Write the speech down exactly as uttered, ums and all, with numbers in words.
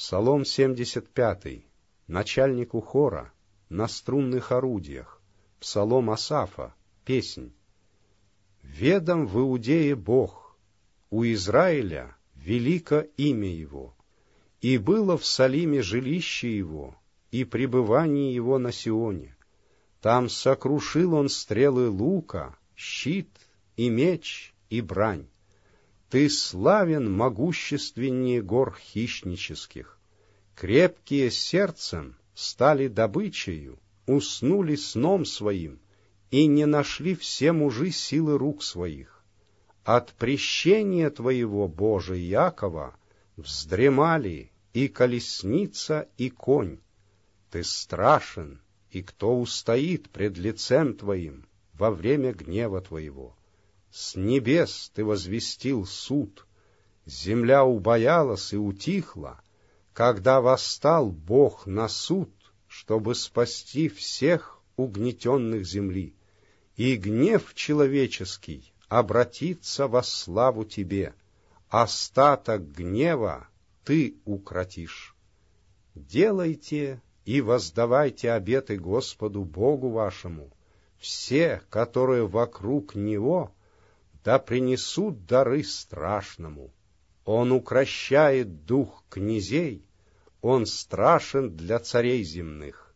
Псалом семьдесят пятый, начальнику хора, на струнных орудиях, псалом Асафа, песнь. Ведом в Иудее Бог, у Израиля велико имя Его, и было в Салиме жилище Его, и пребывание Его на Сионе. Там сокрушил Он стрелы лука, щит и меч и брань. Ты славен могущественнее гор хищнических. Крепкие сердцем стали добычею, уснули сном своим, и не нашли все мужи силы рук своих. От прещения Твоего, Боже Якова, вздремали и колесница, и конь. Ты страшен, и кто устоит пред лицем Твоим во время гнева Твоего? С небес Ты возвестил суд, земля убоялась и утихла, когда восстал Бог на суд, чтобы спасти всех угнетенных земли, и гнев человеческий обратится во славу Тебе, остаток гнева Ты укротишь. Делайте и воздавайте обеты Господу Богу вашему, все, которые вокруг Него, да принесут дары страшному. Он укрощает дух князей, Он страшен для царей земных.